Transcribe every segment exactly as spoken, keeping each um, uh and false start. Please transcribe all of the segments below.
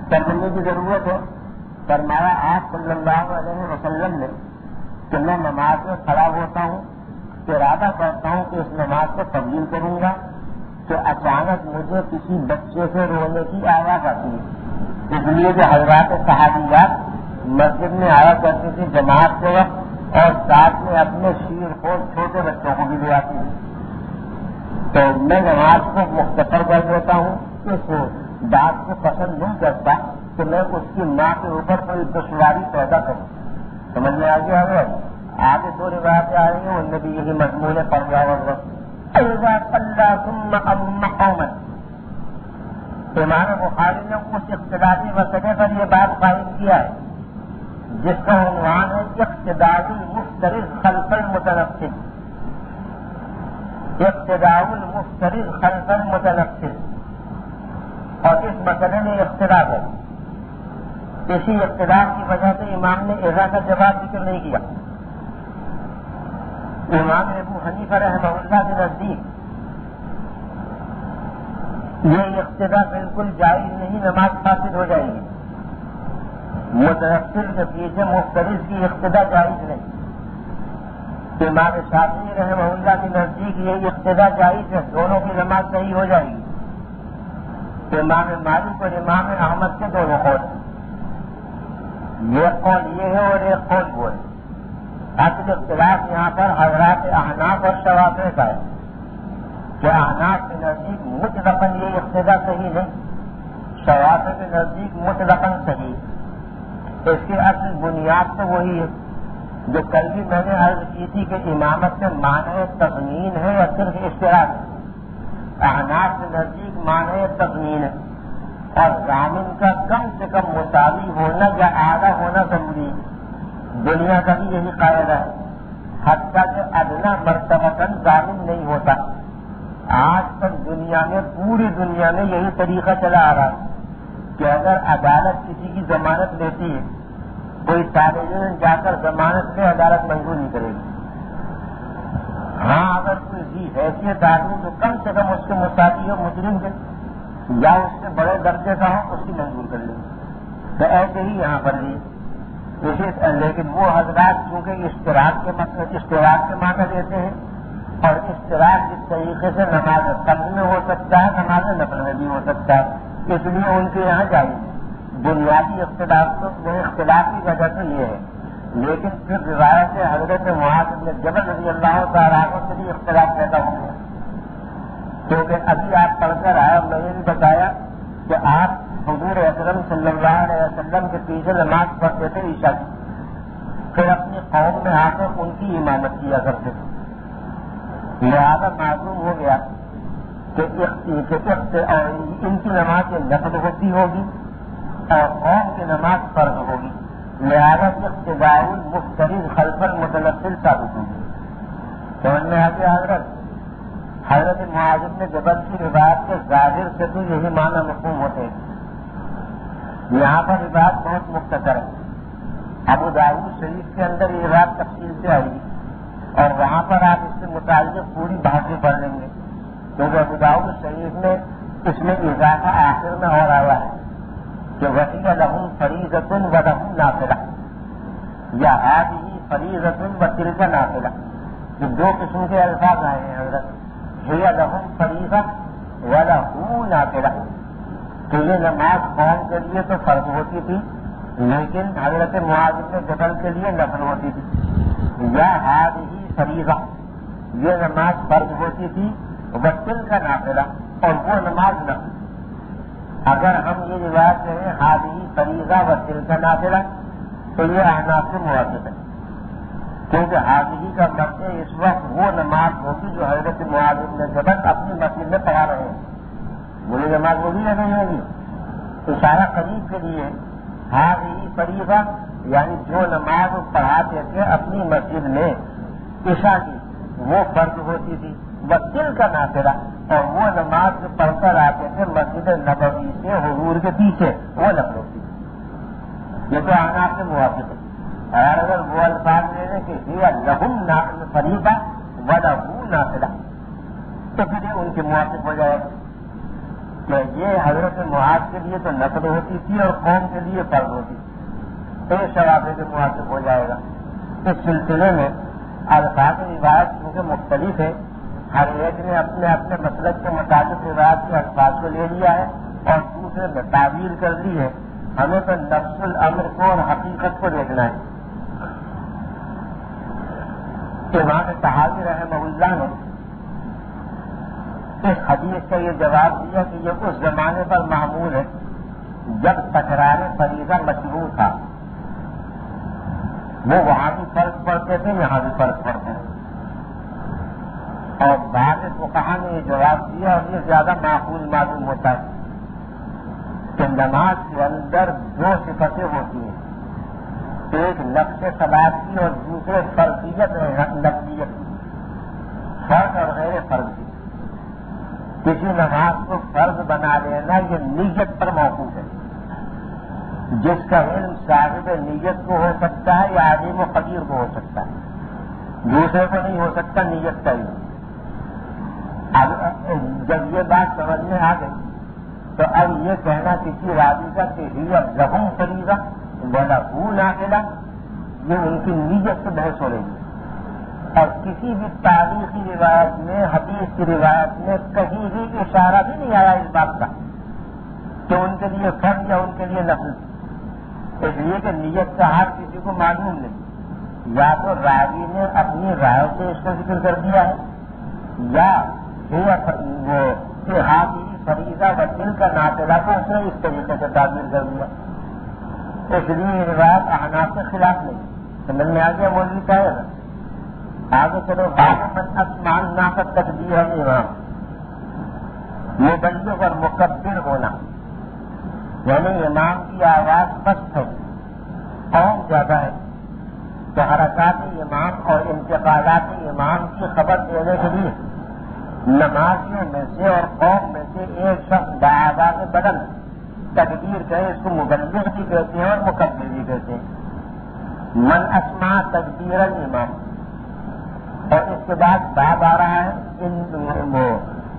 کرنے کی ضرورت ہے. فرمایا آپ صلی اللہ علیہ وسلم نے کہ میں نماز میں کھڑا ہوتا ہوں کہ ارادہ کرتا ہوں کہ اس نماز کو تبدیل کروں گا کہ اچانک مجھے کسی بچے سے رونے کی آواز آتی ہے. اس لیے کہ حضرات صحابیات مسجد میں آیا کرتی تھی جماعت کے وقت اور ساتھ میں اپنے شیر خور چھوٹے بچوں کو بھی لے آتی تھی. تو میں نماز کو مختصر کر دیتا ہوں. اس بات کو پسند نہیں کرتا کہ میں اس کی ماں کے اوپر کوئی دشواری پیدا کروں. سمجھ میں آ گیا ہے. آگے دو روایتیں آ رہی ہیں ان میں بھی یہی مضمون ہے. پڑھا ہوگا اللہ ثم اما قوما. امام بخاری نے اس اقتدائی مسئلے پر یہ بات قائم کیا ہے جس کا عنوان ہے اقتدائی مفترض خلف المتنفذ. اقتداء المفترض خلف المتنفذ. اور اس مسئلے میں اختلاف ہے. اسی اختلاف کی وجہ سے امام نے ایزا کا جواب ذکر نہیں کیا. امام ابو حنیفہ رحمہ اللہ کے نزدیک یہ اقتدا بالکل جائز نہیں، نماز فاسد ہو جائے گی. متنفذ کے پیچھے مفترض کی اقتدا جائز نہیں. امام شافعی رحمہ اللہ کے نزدیک یہ اقتدا جائز ہے، دونوں کی نماز صحیح ہو جائے گی. امام مالک اور امام احمد کے دونوں قول، ایک قول یہ ہے اور ایک قول وہ ہے. اصل اختلاف یہاں پر حضرات احناف اور شوافی کا ہے کہ احناف کے نزدیک مطلقاً یہ اقتدا صحیح نہیں، شوافی کے نزدیک مطلقاً صحیح. اس کی اصل بنیاد تو وہی ہے جو کل بھی میں نے عرض کی تھی کہ امامت میں معنی تضمین ہے یا صرف اشتراک ہے. احناف کے نزدیک معنی تضمین ہے اور ضامن کا کم سے کم مساوی ہونا یا اعلیٰ ہونا ضروری ہے. دنیا کا بھی یہی قاعدہ ہے، حتیٰ کہ ادنا مرتبہ ضامن نہیں ہوتا. آج تک دنیا میں پوری دنیا میں یہی طریقہ چلا آ رہا ہے کہ اگر عدالت کسی کی ضمانت لیتی ہے، کوئی طالب علم جا کر ضمانت لے، عدالت منظور نہیں کرے گی. ہاں اگر کوئی بھی حیثیت آدمی جو کم سے کم اس کے مساوی ہو مجرم کے یا اس سے بڑے درجے کا ہو اس کی منظور کر لیں گے. تو ایسے ہی یہاں پر بھی اسی. لیکن وہ حضرات چونکہ اشتراک کے مطلب اشتراک کے معنی دیتے ہیں اور اشتراک جس طریقے سے نماز فرض میں ہو سکتا ہے نماز نفل میں بھی ہو سکتا ہے، اس لیے ان کے یہاں جائیں. بنیادی اختلاف تو وہ اختلاف کی وجہ سے یہ ہے. لیکن پھر روایت سے حضرت معاذ بن جبل رضی اللہ تعالیٰ عنہ سے بھی اختلاف پیدا ہو گیا. کیونکہ ابھی آپ پڑھ کر آئے، میں نے بھی بتایا کہ آپ حضور اکرم صلی اللہ علیہ وسلم کے پیچھے نماز پڑھتے تھے عشاء کی، پھر اپنی قوم میں آ کر ان کی امامت کیا کرتے تھے. لہٰذا معلوم ہو گیا کہ ان کی نماز نفل ہوتی ہوگی اور قوم کی نماز فرض ہوگی. لہٰذا اقتداء المفترض خلف المتنفذ ثابت ہوگی. سمجھ میں آ گیا حضرت؟ حضرت معاذ بن جبل کی روایت کے ظاہر سے تو یہی معنی مفہوم ہوتے ہیں. یہاں پر روایت بہت مختصر ہے. ابو داؤد شریف کے اندر یہ روایت تفصیل سے آئے گی اور وہاں پر آپ اس سے متعلق پوری بحثیں پڑھ لیں گے. کیونکہ ابو داؤد شریف میں اس میں اضافہ آخر میں اور آیا ہے کہ وسیع لہم فریضۃ و لہم نافلہ یا ہذہ فریضۃ و تلک نافلہ. یہ دو قسم کے الفاظ آئے ہیں حضرت. ہی لہم فریضہ و لہ نافلہ. تو یہ نماز قوم کے لیے تو فرض ہوتی تھی لیکن حضرت معاذ بن جبل کے لیے نفل ہوتی تھی. یا ہذہ فریضہ، یہ نماز فرض ہوتی تھی، و تلک نافلہ، اور وہ نماز نفل. اگر ہم یہ روایت کریں ہذہ فریضہ و تلک نافلہ تو یہ احناف سے موافق ہے، کیونکہ ہذہ کا مطلب اس وقت وہ نماز ہوگی جو حضرت معاذ بن جبل اپنی مسجد میں پڑھا رہے ہیں. بری نماز وہ بھی نہیں ہوگی. اشارہ قریب کے لیے ہذہ فریضہ یعنی جو نماز پڑھاتے تھے اپنی مسجد میں عشاء کی وہ فرض ہوتی تھی. مسجد کا نافلہ اور وہ نماز جو پڑھ کر آتے تھے مسجد نبوی سے حضور کے پیچھے وہ نفل ہوتی تھی. یہ تو احناف سے موافق ہے. اور اگر وہ الفاظ لے لیں کہ ہی لہم فریضہ و لہ نافلہ تو پھر یہ ان کے موافق ہو جائے گا. کہ یہ حضرت معاذ کے لیے تو نقل ہوتی تھی اور قوم کے لیے فرض ہوتی تھی، ایک شوابے کے موافق ہو جائے گا۔ اس سلسلے میں الفاظ روایت کیونکہ مختلف ہے، ہر ایک نے اپنے اپنے مسلک کے مطابق روایت کے الفاظ کو لے لیا ہے اور دوسرے میں تعبیر کر لی ہے۔ ہمیں تو نفس الامر کو اور حقیقت کو دیکھنا ہے۔ امام طحاوی رحمہ اللہ نے اس حدیث کا یہ جواب دیا کہ یہ اس زمانے پر معمول ہے جب تکرار فریضہ مشروع تھا، وہ وہاں بھی فرض پڑتے تھے، یہاں بھی فرض پڑتے ہیں، اور بعض فقہا نے یہ جواب دیا اور یہ زیادہ معقول معلوم ہوتا ہے کہ نماز کے اندر دو صفتیں ہوتی ہیں، ایک نفس صلاۃ کی اور دوسرے فرضیت نفسیت کی، فرض اور غیر فرض کی۔ کسی نماز کو فرض بنا لینا یہ نیت پر موقوف ہے، جس کا علم صاحب نیت کو ہو سکتا ہے یا عالم و خبیر کو ہو سکتا ہے، دوسرے کو نہیں ہو سکتا نیت کا علم۔ اب جب یہ بات سمجھ میں آ گئی تو اب یہ کہنا کسی راوی کا کہ ہی لہم فریضہ وَلَهُ نَافِلَہ، یہ ان کی نیت سے بحث ہو رہی ہے، اور کسی بھی تاریخی روایت میں، حدیث کی روایت میں کہیں بھی اشارہ بھی نہیں آیا اس بات کا کہ ان کے لیے فرض یا ان کے لیے نفل، اس لیے کہ نیت کا ہر کسی کو معلوم نہیں، یا تو راوی نے اپنی رائے سے اس کا ذکر کر دیا ہے، یا وہ اتحادی فریضہ و دل کا نافلہ کو اس نے اس طریقے سے تعبیر کر دیا۔ اس لیے یہ روایت احناف کے خلاف نہیں، سمجھ میں آ گیا مولوی صاحب؟ آگے چلو، بعض من اسماء ناقت تکبیر امام، مبلغ اور مکبر ہونا، یعنی امام کی آواز پست ہے، قوم زیادہ ہے، تو حرکات امام اور انتقالات امام کی خبر دینے کے لیے نمازیوں میں سے اور قوم میں سے ایک شخص بآواز بدن تکبیر کہے، اس کو مبلغ بھی کہتے ہیں اور مکبر بھی کہتے ہیں۔ من اسماء تکبیر الامام، اور اس کے بعد باب آ رہا ہے ان وہ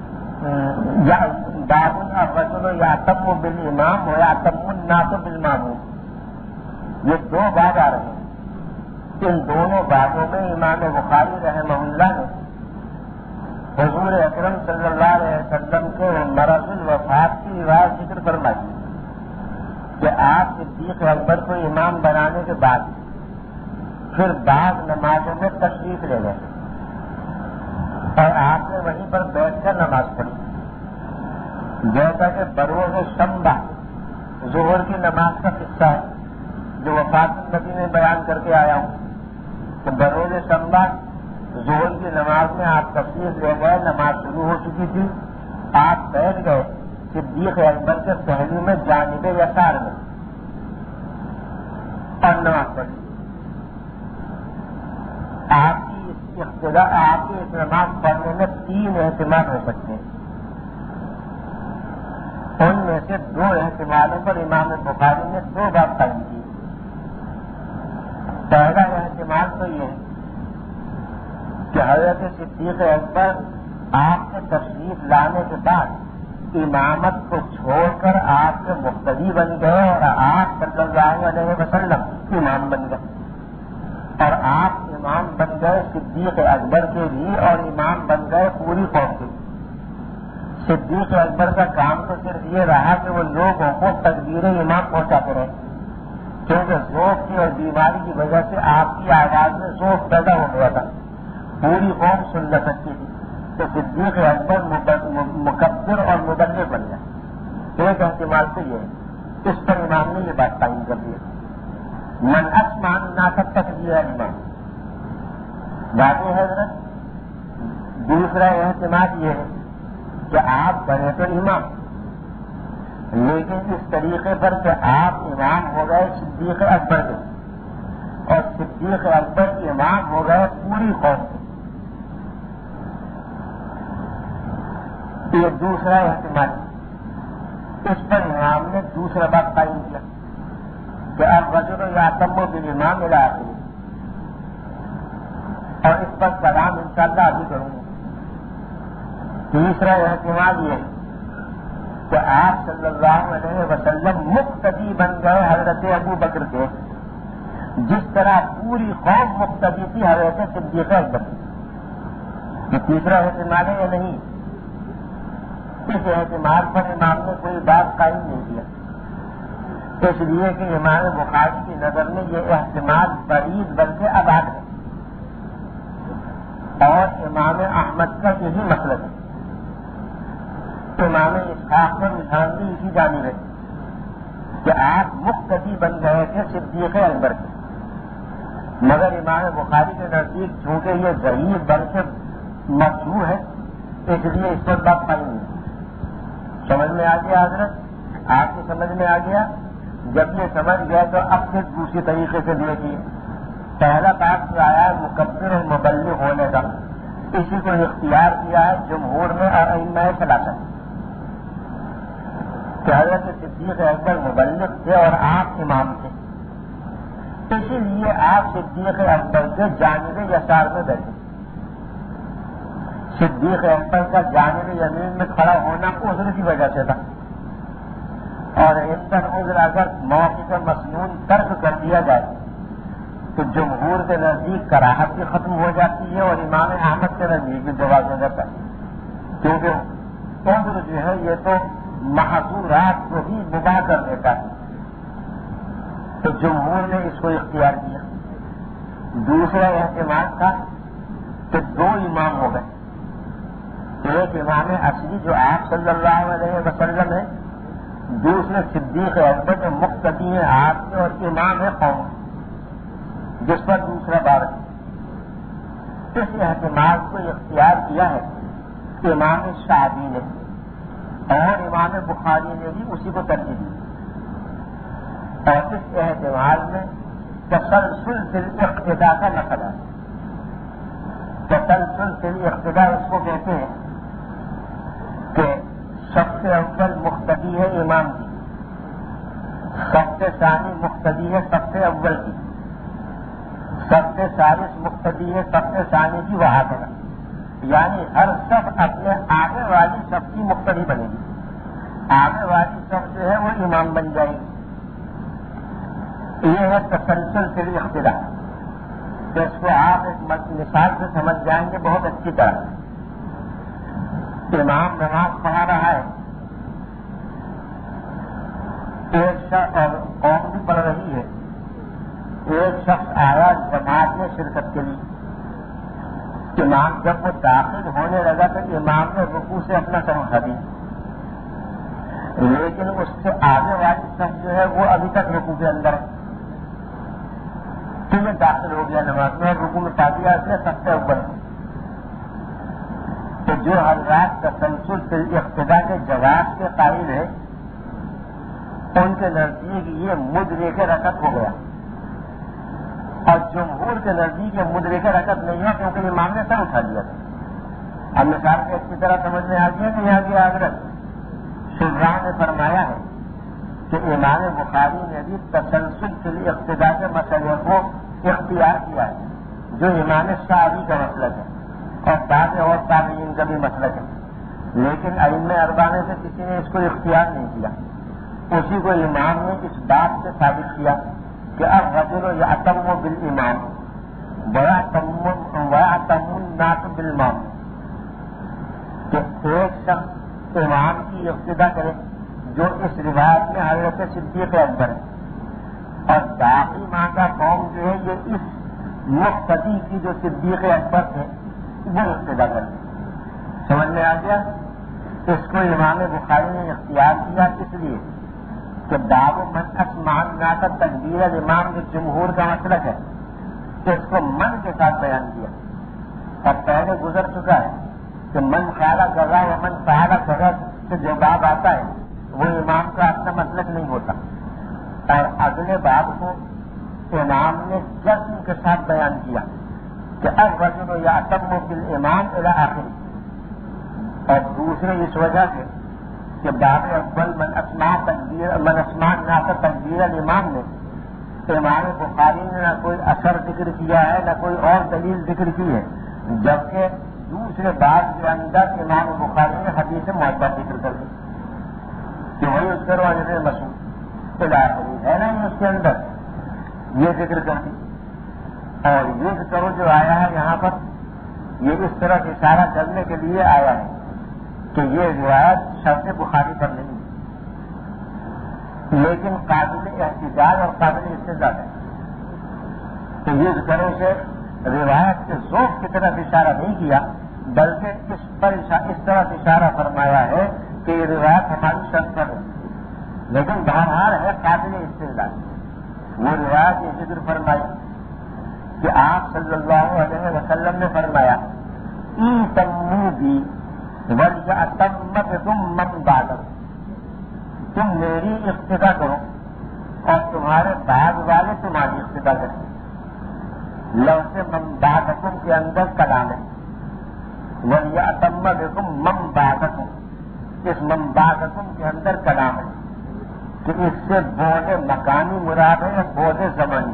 باب الرجل یعتم بالامام و یعتم الناس بالماموم، یہ دو باب آ رہے ہیں۔ ان دونوں بابوں میں امام بخاری رحمہ اللہ نے حضور اکرم صلی اللہ علیہ وسلم کے مرض الوفات کی روایت ذکر فرمائی کہ آپ صدیق اکبر کو امام بنانے کے بعد پھر بعض نمازوں میں تشریف لے گئے اور آپ نے وہیں پر بیٹھ کر نماز پڑھی، جیسا کہ بروز شمبہ ظہر کی نماز کا قصہ ہے جو وفات النبی میں بیان کر کے آیا ہوں کہ بروز شمبہ ظہر کی نماز میں آپ تشریف لے گئے، نماز شروع ہو چکی تھی، آپ بیٹھ گئے صدیق اکبر کے پہلو میں جانب یسار میں اور نماز پڑھی۔ آپ کی اقتدا آپ کی اس نماز پڑھنے میں تین احتمال ہو سکتے ہیں، ان میں سے دو احتمالوں پر امام بخاری نے دو بات قائم کی۔ پہلا احتمال تو یہ ہے کہ حضرت صدیق اکبر آپ کے تشریف لانے کے بعد امامت کو چھوڑ کر آپ کے مقتدی بن گئے اور آپ صلی اللہ علیہ وسلم امام بن گئے، اور آپ امام بن گئے صدیق اکبر کے بھی اور امام بن گئے پوری قوم کے۔ صدیق اکبر کا کام تو صرف یہ رہا کہ وہ لوگوں کو تکبیر امام پہنچاتے رہے، کیونکہ ذوق کی اور بیماری کی وجہ سے آپ کی آواز میں ذوق پیدا ہو گیا تھا، پوری قوم سن نہ سکتی تھی، تو صدیق اکبر مکبر اور مبلغ بن گیا۔ ایک احتمال تو یہ ہے، اس پر امام نے یہ بات قائم کر دی۔ من اسمع ناقت تکبیر الامام، واضح ہے حضرت۔ دوسرا احتمال یہ ہے کہ آپ بنے تو امام، لیکن اس طریقے پر کہ آپ امام ہو گئے صدیق اکبر کے اور صدیق اکبر امام ہو گئے پوری قوم کے۔ یہ دوسرا احتمال، اس پر امام نے دوسرا بات قائم کیا کہ اب رجل یعتم بالامام الی آخرہ، اور اس پر کلام انشاءاللہ ابھی کروں گا۔ تیسرا احتمال یہ کہ آپ صلی اللہ علیہ وسلم مقتدی بن گئے حضرت ابو بکر کے، جس طرح پوری قوم مقتدی تھی حضرت صدیق اکبر کی۔ یہ تیسرا احتمال ہے یا نہیں؟ اس احتمال پر امام نے کوئی بات قائم نہیں کیا، اس لیے کہ امام بخاری کی نظر میں یہ احتمال بعید بلکہ ابعد ہے، اور امام احمد کا یہی مسلک ہے۔ امام اسحاق میں رجحان بھی اسی جانب ہے کہ آپ مقتدی بن گئے تھے صدیق اکبر کے، مگر امام بخاری کے نزدیک چونکہ یہ ضعیف بلکہ مرجوح ہے، اس لیے اس پر بات قائم نہیں۔ سمجھ میں آ گیا حضرت؟ آپ کی سمجھ میں آ گیا؟ جب یہ سمجھ گیا تو اب پھر دوسری طریقے سے دیکھیے۔ پہلا بات جو آیا ہے مکبر اور مبلغ ہونے کا، اسی کو اختیار کیا ہے جمہور نے اور ائمہ ثلاثہ کہ حضرت صدیق اکبر مبلغ تھے اور آپ امام تھے، اسی لیے آپ صدیق اکبر کے جانب یسار میں بیٹھے۔ صدیق اکبر کا جانب یمین میں کھڑا ہونا عذر کی وجہ سے تھا، اور عندن عذر اگر موقف مسنون ترک کر دیا جائے تو جمہور کے نزدیک کراہت بھی ختم ہو جاتی ہے اور امام احمد کے نزدیک بھی جواز ہو جاتا ہے، کیونکہ عذر جو ہے یہ تو محظورات کو ہی مباح کر دیتا ہے، تو جمہور نے اس کو اختیار کیا۔ دوسرا احتمال تھا کہ دو امام ہو گئے، ایک امام اصلی جو آپ صلی اللہ علیہ وسلم ہے، دوسرے صدیق اکبر جو مقتدی ہیں آپ کے اور امام ہے قوم، جس پر دوسرا بار ہے۔ اس احتمال کو اختیار کیا ہے کہ امام شافعی نے اور امام بخاری نے بھی اسی کو ترجیح دی، اور اس احتمال میں تسلسل فی الاقتداء کا نقل ہے۔ تسلسل فی الاقتداء اس کو کہتے ہیں کہ سب سے اول مقتدی ہے امام کی، سب سے ثانی مقتدی ہے سب سے اول کی، سب سے ثالث مقتدی ہے سب سے ثانی کی، وہاں کرا، یعنی ہر سب اپنے آگے والی سب کی مقتدی بنے گی، آگے والی سب جو ہے وہ امام بن جائے گی۔ یہ ہے تسلسل فی الاقتداء، تو اس کو آپ ایک مثال سے سمجھ جائیں گے بہت اچھی طرح۔ امام نماز پڑھا رہا ہے، ایک شخص اور قوم بھی پڑھ رہی ہے، ایک شخص آیا جماعت میں شرکت کے لیے، امام جب وہ داخل ہونے لگا تو امام نے رکوع سے اپنا سر اٹھا دیا، لیکن اس سے آگے والی شخص جو ہے وہ ابھی تک رکوع کے اندر ہے، تو یہ داخل ہو گیا نماز میں، رکوع میں پا دیا اس نے سب سے اوپر۔ تو جو حضرات تسلسل فی اقتداء کے جواز کے قائل ہے، ان کے نزدیک یہ مدرک رکعت ہو گیا، اور جمہور کے نزدیک یہ مدرک رکعت نہیں ہے کیونکہ امام نے سر اٹھا دیا تھا۔ اب مثال سے اچھی طرح سمجھ میں آ گیا کہ یہاں کی حضرت شراح نے فرمایا ہے کہ امام بخاری نے بھی تسلسل فی الاقتداء کے مسئلے کو اختیار کیا ہے، جو امام شافعی کا مسلک ہے اور بعض اور تابعین کا بھی مسلک ہے، لیکن ائمہ اربعہ میں سے کسی نے اس کو اختیار نہیں کیا۔ اسی کو امام نے اس بات سے ثابت کیا کہ الرجل یأتم بالامام ویأتم الناس بالمام، کہ ایک شخص امام کی اقتداء کرے، جو اس روایت میں حضرت صدیق اکبر ہے، اور باقی ماندہ قوم جو ہے یہ اس مقتدی کی جو صدیق اکبر تھے وہ اقتداء کرے۔ سمجھ میں آ گیا؟ اس کو امام بخاری نے اختیار کیا اس لیے کہ باب من اسمع الناس تکبیر الامام جو جمہور کا مسلک ہے، تو اس کو من کے ساتھ بیان کیا، اور پہلے گزر چکا ہے کہ من خیالہ گزا یا من فعالہ گزا سے جو باب آتا ہے وہ امام کا اپنا مسلک نہیں ہوتا، اور اگلے باب کو امام نے جزم کے ساتھ بیان کیا کہ الرجل یأتم بالامام الی آخر، اور دوسرے اس وجہ سے کہ باب اول من اسمع تکبیر من اسمع الناس تکبیر الامام نے امام بخاری نے نہ کوئی اثر ذکر کیا ہے نہ کوئی اور دلیل ذکر کی ہے، جبکہ دوسرے باب کے اندر امام بخاری نے حدیث معتبر ذکر کر دی۔ کہ وہی اس کرو جیسے مسعود الاخری ہے نا اس کے اندر یہ ذکر کر دی. اور یہ کرو جو آیا ہے یہاں پر یہ اس طرح اشارہ کرنے کے لیے آیا ہے کہ یہ روایت شرط بخاری پر نہیں ہے لیکن قابل احتجاج اور قابل استدلال ہے. تو یہ کرو سے روایت کے ذوق کی طرف اشارہ نہیں کیا بلکہ اس پر اس طرح اشارہ فرمایا ہے کہ یہ روایت ہماری شرط پر ہے لیکن بہرحال ہے قابل استدلال. وہ روایت یہ ذکر فرمائی کہ آپ صلی اللہ علیہ وسلم نے فرمایا ای تمو بھی تم من بادل تم میری اقتدا کرو اور تمہارے بعد والے تمہاری اقتدا کریں. لفظ ممبادکم کے اندر کلام ہے وَلْيَأْتَمَّ ممبادکم اس ممبادکم کے اندر کلام ہے کہ اس سے بوجھ مکانی مراد ہے یا بوجھ زمانی.